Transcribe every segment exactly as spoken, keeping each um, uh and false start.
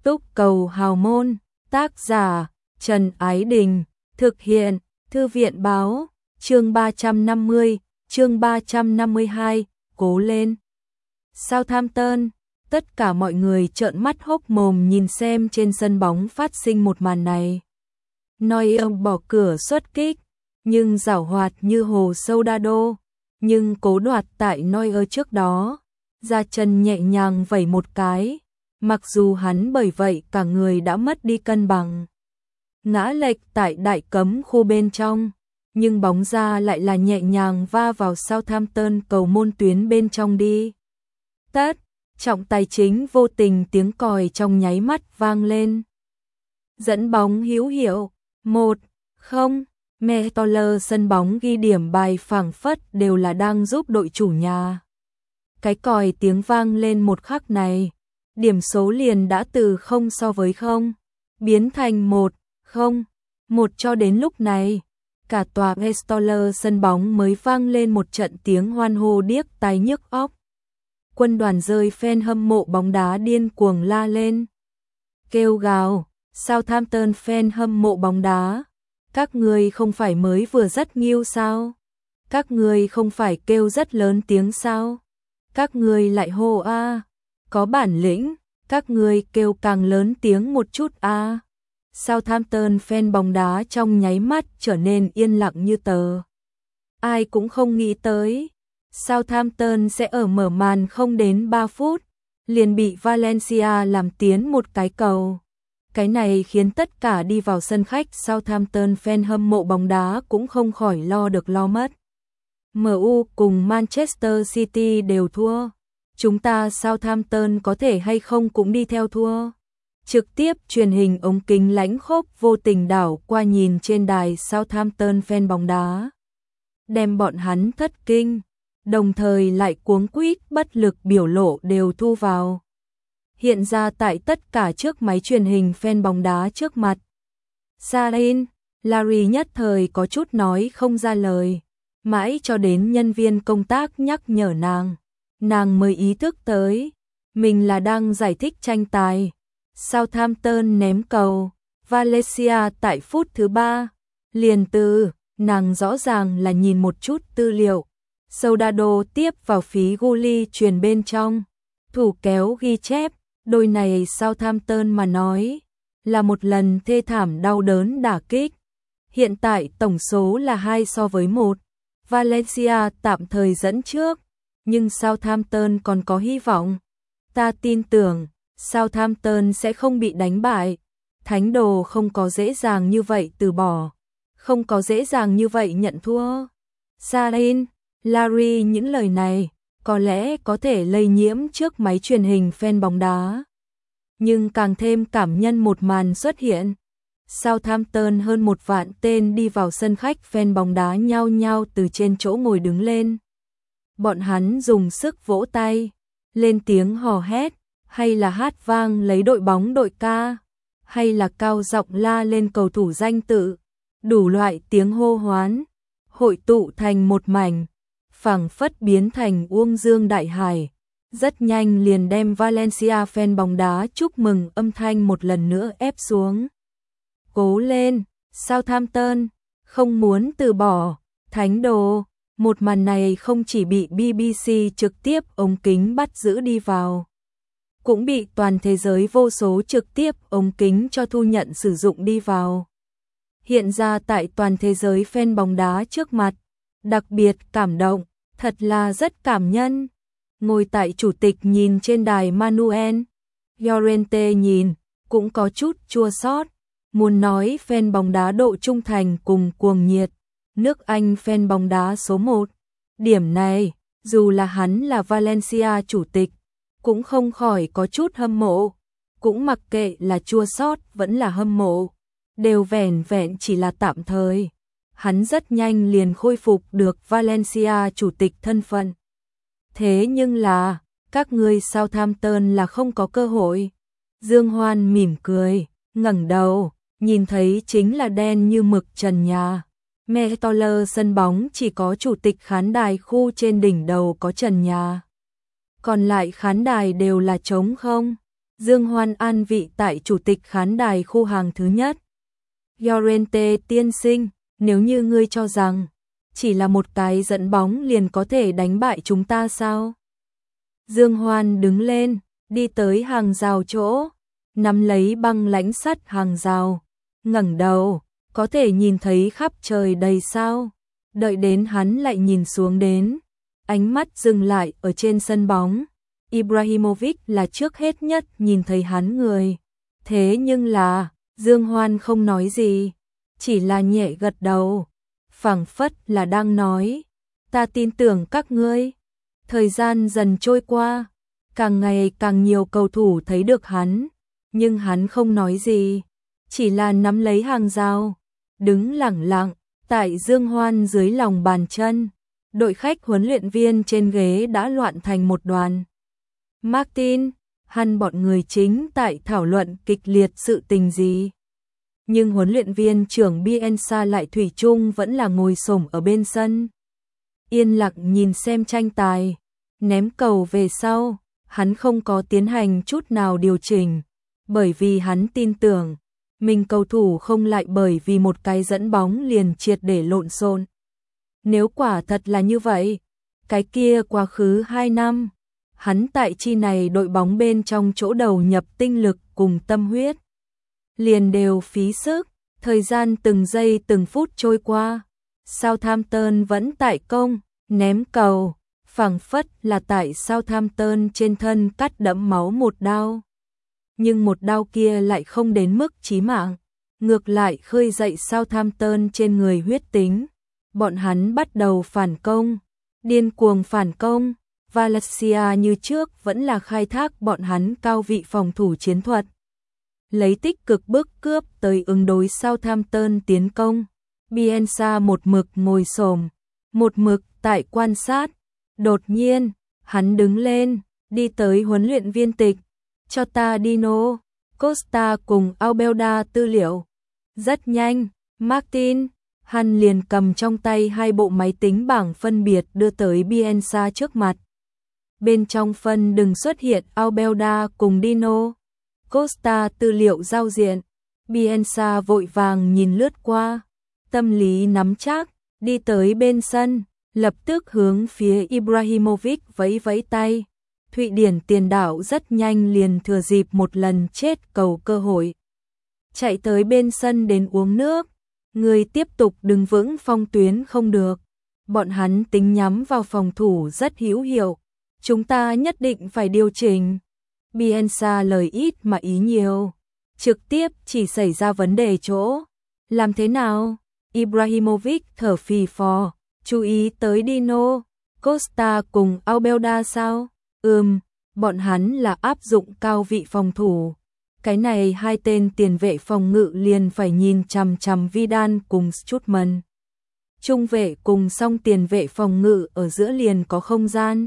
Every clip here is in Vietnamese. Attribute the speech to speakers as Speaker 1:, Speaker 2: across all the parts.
Speaker 1: Túc cầu hào môn, tác giả Trần Ái Đình, thực hiện Thư viện báo, chương ba trăm năm mươi, chương ba trăm năm mươi hai, cố lên. Southampton, tất cả mọi người trợn mắt hốc mồm nhìn xem trên sân bóng phát sinh một màn này. Neuer bỏ cửa xuất kích, nhưng giảo hoạt như hồ Soldado, nhưng cố đoạt tại Neuer trước đó, ra chân nhẹ nhàng vẩy một cái, mặc dù hắn bởi vậy cả người đã mất đi cân bằng. Ngã lệch tại đại cấm khu bên trong, nhưng bóng ra lại là nhẹ nhàng va vào Southampton cầu môn tuyến bên trong đi. Tất, trọng tài chính vô tình tiếng còi trong nháy mắt vang lên. Dẫn bóng hữu hiệu, một không, Mettoler sân bóng ghi điểm bài phảng phất đều là đang giúp đội chủ nhà. Cái còi tiếng vang lên một khắc này, điểm số liền đã từ không so với không, biến thành một không, một cho đến lúc này. Cả tòa Mettoler sân bóng mới vang lên một trận tiếng hoan hô điếc tai nhức óc. Quân đoàn rơi fan hâm mộ bóng đá điên cuồng la lên. Kêu gào, Southampton fan hâm mộ bóng đá. Các người không phải mới vừa rất nghiêu sao? Các người không phải kêu rất lớn tiếng sao? Các người lại hô a, có bản lĩnh, các người kêu càng lớn tiếng một chút a. Southampton fan bóng đá trong nháy mắt trở nên yên lặng như tờ. Ai cũng không nghĩ tới, Southampton sẽ ở mở màn không đến ba phút, liền bị Valencia làm tiến một cái cầu. Cái này khiến tất cả đi vào sân khách Southampton fan hâm mộ bóng đá cũng không khỏi lo được lo mất. em u cùng Manchester City đều thua. Chúng ta Southampton có thể hay không cũng đi theo thua. Trực tiếp truyền hình ống kính lãnh khốc vô tình đảo qua nhìn trên đài Southampton fan bóng đá. Đem bọn hắn thất kinh, đồng thời lại cuống quýt bất lực biểu lộ đều thu vào. Hiện ra tại tất cả trước máy truyền hình fan bóng đá trước mặt. Sarin, Larry nhất thời có chút nói không ra lời, mãi cho đến nhân viên công tác nhắc nhở nàng, nàng mới ý thức tới, mình là đang giải thích tranh tài. Southampton ném cầu, Valencia tại phút thứ ba, liền từ, nàng rõ ràng là nhìn một chút tư liệu. Soldado tiếp vào phí Gully truyền bên trong, thủ kéo ghi chép, đôi này Southampton mà nói, là một lần thê thảm đau đớn đả kích. Hiện tại tổng số là hai so với một, Valencia tạm thời dẫn trước, nhưng Southampton còn có hy vọng. Ta tin tưởng, Southampton sẽ không bị đánh bại. Thánh đồ không có dễ dàng như vậy từ bỏ, không có dễ dàng như vậy nhận thua. Sarin, Larry những lời này có lẽ có thể lây nhiễm trước máy truyền hình fan bóng đá, nhưng càng thêm cảm nhân một màn xuất hiện. Southampton hơn một vạn tên đi vào sân khách fan bóng đá nhao nhao từ trên chỗ ngồi đứng lên. Bọn hắn dùng sức vỗ tay, lên tiếng hò hét, hay là hát vang lấy đội bóng đội ca, hay là cao giọng la lên cầu thủ danh tự, đủ loại tiếng hô hoán, hội tụ thành một mảnh, phảng phất biến thành uông dương đại hải, rất nhanh liền đem Valencia fan bóng đá chúc mừng âm thanh một lần nữa ép xuống. Cố lên, Southampton, không muốn từ bỏ, thánh đồ. Một màn này không chỉ bị bê bê xê trực tiếp ống kính bắt giữ đi vào, cũng bị toàn thế giới vô số trực tiếp ống kính cho thu nhận sử dụng đi vào. Hiện ra tại toàn thế giới fan bóng đá trước mặt, đặc biệt cảm động, thật là rất cảm nhân. Ngồi tại chủ tịch nhìn trên đài Manuel Llorente nhìn, cũng có chút chua xót, muốn nói fan bóng đá độ trung thành cùng cuồng nhiệt, nước Anh fan bóng đá số một. Điểm này, dù là hắn là Valencia chủ tịch, cũng không khỏi có chút hâm mộ, cũng mặc kệ là chua xót vẫn là hâm mộ, đều vẻn vẹn chỉ là tạm thời. Hắn rất nhanh liền khôi phục được Valencia chủ tịch thân phận. Thế nhưng là, các ngươi Southampton là không có cơ hội. Dương Hoan mỉm cười, ngẩng đầu, nhìn thấy chính là đen như mực trần nhà. Mettoler sân bóng chỉ có chủ tịch khán đài khu trên đỉnh đầu có trần nhà. Còn lại khán đài đều là trống không. Dương Hoan an vị tại chủ tịch khán đài khu hàng thứ nhất. Llorente tiên sinh, nếu như ngươi cho rằng chỉ là một cái dẫn bóng liền có thể đánh bại chúng ta sao? Dương Hoan đứng lên, đi tới hàng rào chỗ, nắm lấy băng lãnh sắt hàng rào, ngẩng đầu, có thể nhìn thấy khắp trời đầy sao. Đợi đến hắn lại nhìn xuống đến, ánh mắt dừng lại ở trên sân bóng. Ibrahimovic là trước hết nhất nhìn thấy hắn người. Thế nhưng là, Dương Hoan không nói gì, chỉ là nhẹ gật đầu, phảng phất là đang nói, ta tin tưởng các ngươi. Thời gian dần trôi qua, càng ngày càng nhiều cầu thủ thấy được hắn, nhưng hắn không nói gì, chỉ là nắm lấy hàng rào, đứng lẳng lặng, tại Dương Hoan dưới lòng bàn chân. Đội khách huấn luyện viên trên ghế đã loạn thành một đoàn. Martin, hắn bọn người chính tại thảo luận kịch liệt sự tình gì. Nhưng huấn luyện viên trưởng Bielsa lại thủy chung vẫn là ngồi xổm ở bên sân. Yên lặng nhìn xem tranh tài, ném cầu về sau, hắn không có tiến hành chút nào điều chỉnh, bởi vì hắn tin tưởng, mình cầu thủ không lại bởi vì một cái dẫn bóng liền triệt để lộn xộn. Nếu quả thật là như vậy, cái kia quá khứ hai năm, hắn tại chi này đội bóng bên trong chỗ đầu nhập tinh lực cùng tâm huyết, liền đều phí sức. Thời gian từng giây từng phút trôi qua, Southampton vẫn tại công, ném cầu, phảng phất là tại Southampton trên thân cắt đẫm máu một đao. Nhưng một đao kia lại không đến mức chí mạng, ngược lại khơi dậy Southampton trên người huyết tính. Bọn hắn bắt đầu phản công, điên cuồng phản công. Valencia như trước vẫn là khai thác bọn hắn cao vị phòng thủ chiến thuật, lấy tích cực bước cướp tới ứng đối Southampton tiến công. Bielsa một mực ngồi xổm, một mực tại quan sát. Đột nhiên, hắn đứng lên, đi tới huấn luyện viên tịch, cho ta Dino, Costa cùng Albelda tư liệu. Rất nhanh, Martin, hắn liền cầm trong tay hai bộ máy tính bảng phân biệt đưa tới Bielsa trước mặt. Bên trong phân đừng xuất hiện Albelda cùng Dino, Costa tư liệu giao diện. Bielsa vội vàng nhìn lướt qua, tâm lý nắm chắc, đi tới bên sân, lập tức hướng phía Ibrahimovic vẫy vẫy tay. Thụy Điển tiền đạo rất nhanh liền thừa dịp một lần chết cầu cơ hội, chạy tới bên sân đến uống nước. Người tiếp tục đứng vững phong tuyến không được, bọn hắn tính nhắm vào phòng thủ rất hữu hiệu, chúng ta nhất định phải điều chỉnh. Bielsa lời ít mà ý nhiều, trực tiếp chỉ xảy ra vấn đề chỗ. Làm thế nào? Ibrahimovic thở phì phò, chú ý tới Dino, Costa cùng Albelda sao? Ừm, bọn hắn là áp dụng cao vị phòng thủ. Cái này hai tên tiền vệ phòng ngự liền phải nhìn chằm chằm Vidal cùng Strootman. Trung vệ cùng song tiền vệ phòng ngự ở giữa liền có không gian.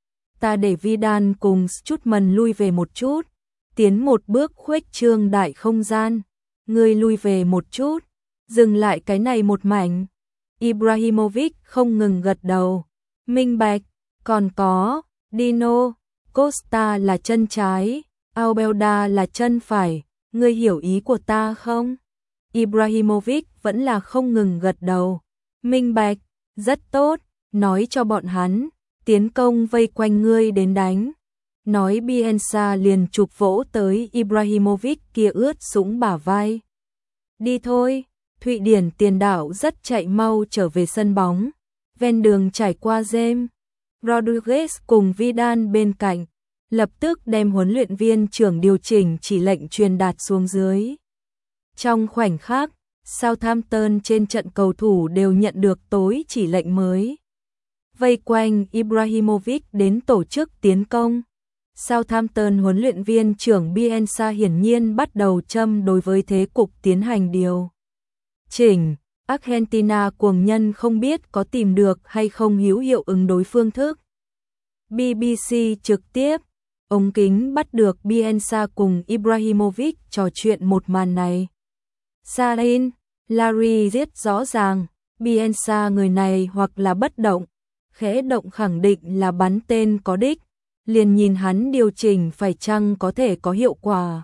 Speaker 1: Ta để Vidal cùng Strootman lui về một chút, tiến một bước khuếch trương đại không gian. Ngươi lui về một chút, dừng lại cái này một mảnh. Ibrahimovic không ngừng gật đầu. Minh bạch, còn có, Dino, Costa là chân trái, Albelda là chân phải, ngươi hiểu ý của ta không? Ibrahimovic vẫn là không ngừng gật đầu. Minh bạch, rất tốt, nói cho bọn hắn, tiến công vây quanh ngươi đến đánh. Nói Bielsa liền chụp vỗ tới Ibrahimovic kia ướt sũng bả vai. Đi thôi, Thụy Điển tiền đạo rất chạy mau trở về sân bóng. Ven đường trải qua James Rodriguez cùng Vidal bên cạnh, lập tức đem huấn luyện viên trưởng điều chỉnh chỉ lệnh truyền đạt xuống dưới. Trong khoảnh khắc, Southampton trên trận cầu thủ đều nhận được tối chỉ lệnh mới. Vây quanh Ibrahimovic đến tổ chức tiến công. Southampton huấn luyện viên trưởng Bielsa hiển nhiên bắt đầu châm đối với thế cục tiến hành điều chỉnh. Argentina cuồng nhân không biết có tìm được hay không hữu hiệu ứng đối phương thức. bê bê xê trực tiếp, ống kính bắt được Bielsa cùng Ibrahimovic trò chuyện một màn này. Sarin, Larry rất rõ ràng, Bielsa người này hoặc là bất động, khẽ động khẳng định là bắn tên có đích, liền nhìn hắn điều chỉnh phải chăng có thể có hiệu quả.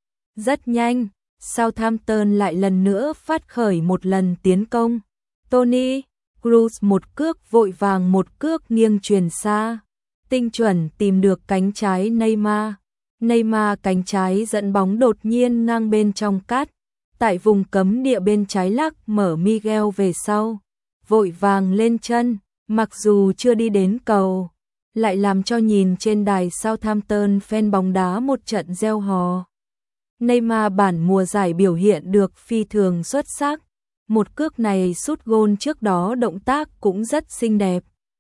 Speaker 1: Rất nhanh, Southampton lại lần nữa phát khởi một lần tiến công. Tony Kroos một cước vội vàng một cước nghiêng chuyền xa, tinh chuẩn tìm được cánh trái Neymar. Neymar cánh trái dẫn bóng đột nhiên ngang bên trong cắt, tại vùng cấm địa bên trái lắc mở Miguel về sau, vội vàng lên chân, mặc dù chưa đi đến cầu, lại làm cho nhìn trên đài Southampton fan bóng đá một trận reo hò. Neymar bản mùa giải biểu hiện được phi thường xuất sắc, một cước này sút gôn trước đó động tác cũng rất xinh đẹp.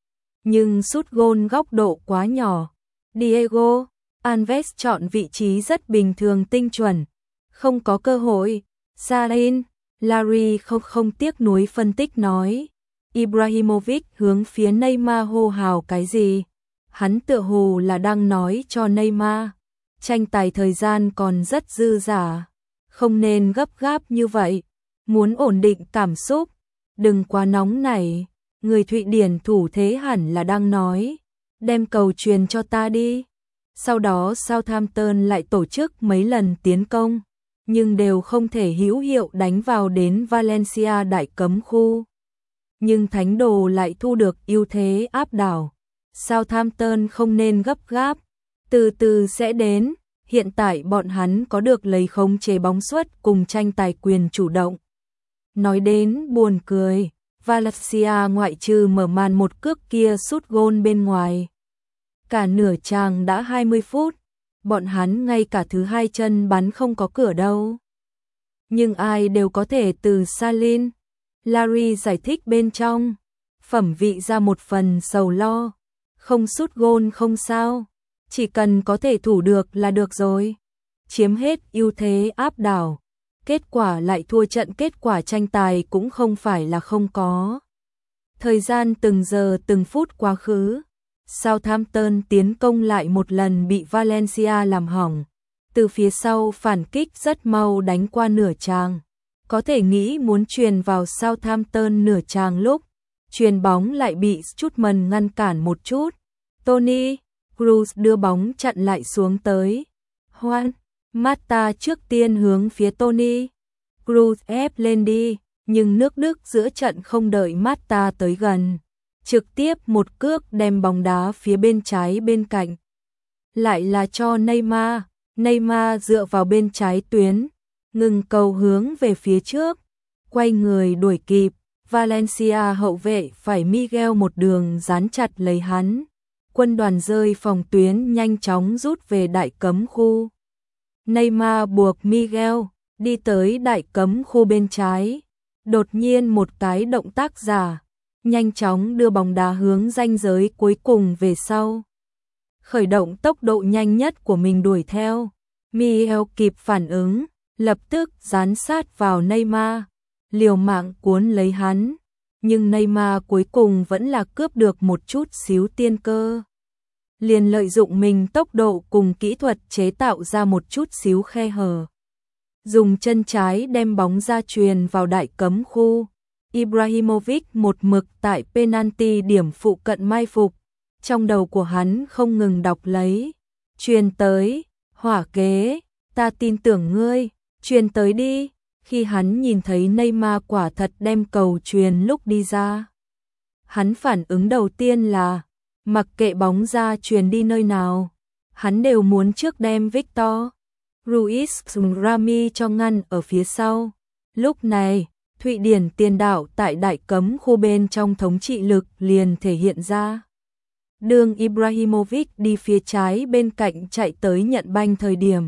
Speaker 1: Nhưng sút gôn góc độ quá nhỏ, Diego Alves chọn vị trí rất bình thường tinh chuẩn, không có cơ hội. Sarin, Larry không không tiếc nuối phân tích nói, Ibrahimovic hướng phía Neymar hô hào cái gì? Hắn tựa hồ là đang nói cho Neymar, tranh tài thời gian còn rất dư dả, không nên gấp gáp như vậy, muốn ổn định cảm xúc, đừng quá nóng nảy. Người Thụy Điển thủ thế hẳn là đang nói, đem cầu truyền cho ta đi. Sau đó Southampton lại tổ chức mấy lần tiến công, nhưng đều không thể hữu hiệu đánh vào đến Valencia đại cấm khu. Nhưng Thánh Đồ lại thu được ưu thế áp đảo. Southampton không nên gấp gáp, từ từ sẽ đến. Hiện tại bọn hắn có được lấy khống chế bóng suất cùng tranh tài quyền chủ động. Nói đến buồn cười, Valencia ngoại trừ mở màn một cước kia sút gôn bên ngoài. Cả nửa chàng đã hai mươi phút, bọn hắn ngay cả thứ hai chân bắn không có cửa đâu. Nhưng ai đều có thể từ Salin, Larry giải thích bên trong, phẩm vị ra một phần sầu lo, không sút gôn không sao, chỉ cần có thể thủ được là được rồi. Chiếm hết ưu thế áp đảo, kết quả lại thua trận, kết quả tranh tài cũng không phải là không có. Thời gian từng giờ từng phút quá khứ, Southampton tiến công lại một lần bị Valencia làm hỏng. Từ phía sau phản kích rất mau đánh qua nửa tràng. Có thể nghĩ muốn truyền vào Southampton nửa tràng lúc, truyền bóng lại bị Strootman ngăn cản một chút. Tony Kroos đưa bóng chặn lại xuống tới. Juan Mata trước tiên hướng phía Tony Kroos ép lên đi, nhưng nước Đức giữa trận không đợi Mata tới gần, trực tiếp một cước đem bóng đá phía bên trái bên cạnh. Lại là cho Neymar, Neymar dựa vào bên trái tuyến, ngừng cầu hướng về phía trước, quay người đuổi kịp, Valencia hậu vệ phải Miguel một đường dán chặt lấy hắn. Quân đoàn rơi phòng tuyến nhanh chóng rút về đại cấm khu. Neymar buộc Miguel đi tới đại cấm khu bên trái, đột nhiên một cái động tác giả, nhanh chóng đưa bóng đá hướng ranh giới cuối cùng về sau. Khởi động tốc độ nhanh nhất của mình đuổi theo, Miguel kịp phản ứng, lập tức dán sát vào Neymar, liều mạng cuốn lấy hắn, nhưng Neymar cuối cùng vẫn là cướp được một chút xíu tiên cơ. Liền lợi dụng mình tốc độ cùng kỹ thuật chế tạo ra một chút xíu khe hở. Dùng chân trái đem bóng ra truyền vào đại cấm khu. Ibrahimovic một mực tại penalty điểm phụ cận mai phục. Trong đầu của hắn không ngừng đọc lấy. Truyền tới, hỏa kế, ta tin tưởng ngươi, truyền tới đi. Khi hắn nhìn thấy Neymar quả thật đem cầu truyền lúc đi ra, hắn phản ứng đầu tiên là, mặc kệ bóng ra truyền đi nơi nào, hắn đều muốn trước đem Victor Ruiz Rami cho ngăn ở phía sau. Lúc này, Thụy Điển tiền đạo tại đại cấm khu bên trong thống trị lực liền thể hiện ra. Đường Ibrahimovic đi phía trái bên cạnh chạy tới nhận banh thời điểm,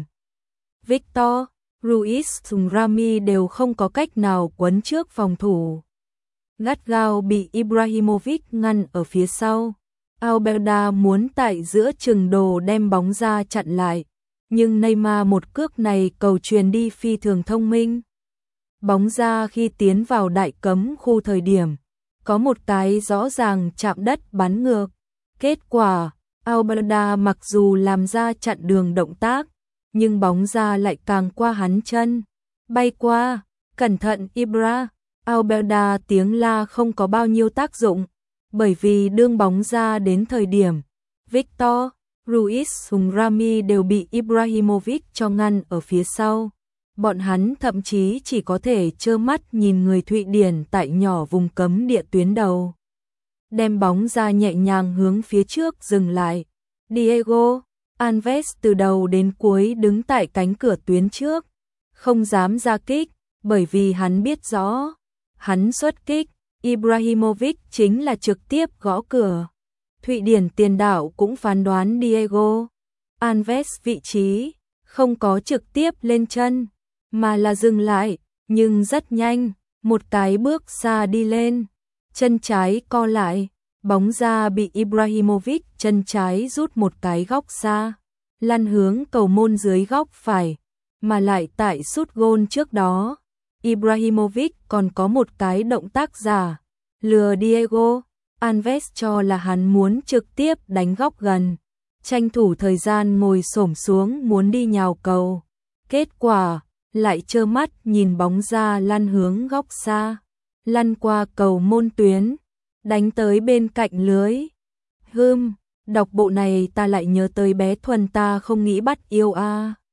Speaker 1: Victor Ruiz Rami đều không có cách nào quấn trước phòng thủ. Gắt gao bị Ibrahimovic ngăn ở phía sau. Alberda muốn tại giữa chừng đồ đem bóng ra chặn lại, nhưng Neymar một cước này cầu truyền đi phi thường thông minh. Bóng ra khi tiến vào đại cấm khu thời điểm, có một cái rõ ràng chạm đất bắn ngược. Kết quả, Alberda mặc dù làm ra chặn đường động tác, nhưng bóng ra lại càng qua hắn chân, bay qua. Cẩn thận Ibra. Alberda tiếng la không có bao nhiêu tác dụng, bởi vì đương bóng ra đến thời điểm Victor Ruiz cùng Rami đều bị Ibrahimovic cho ngăn ở phía sau. Bọn hắn thậm chí chỉ có thể trơ mắt nhìn người Thụy Điển tại nhỏ vùng cấm địa tuyến đầu. Đem bóng ra nhẹ nhàng hướng phía trước dừng lại. Diego Alves từ đầu đến cuối đứng tại cánh cửa tuyến trước, không dám ra kích, bởi vì hắn biết rõ, hắn xuất kích, Ibrahimovic chính là trực tiếp gõ cửa. Thụy Điển tiền đạo cũng phán đoán Diego Alves vị trí, không có trực tiếp lên chân, mà là dừng lại, nhưng rất nhanh, một cái bước xa đi lên, chân trái co lại, bóng ra bị Ibrahimovic chân trái rút một cái góc xa, lăn hướng cầu môn dưới góc phải, mà lại tại sút gôn trước đó, Ibrahimovic còn có một cái động tác giả, lừa Diego Alves cho là hắn muốn trực tiếp đánh góc gần, tranh thủ thời gian ngồi xổm xuống muốn đi nhào cầu. Kết quả, lại trơ mắt nhìn bóng ra lăn hướng góc xa, lăn qua cầu môn tuyến, đánh tới bên cạnh lưới. Hừm, đọc bộ này ta lại nhớ tới bé Thuần ta không nghĩ bắt yêu a. À.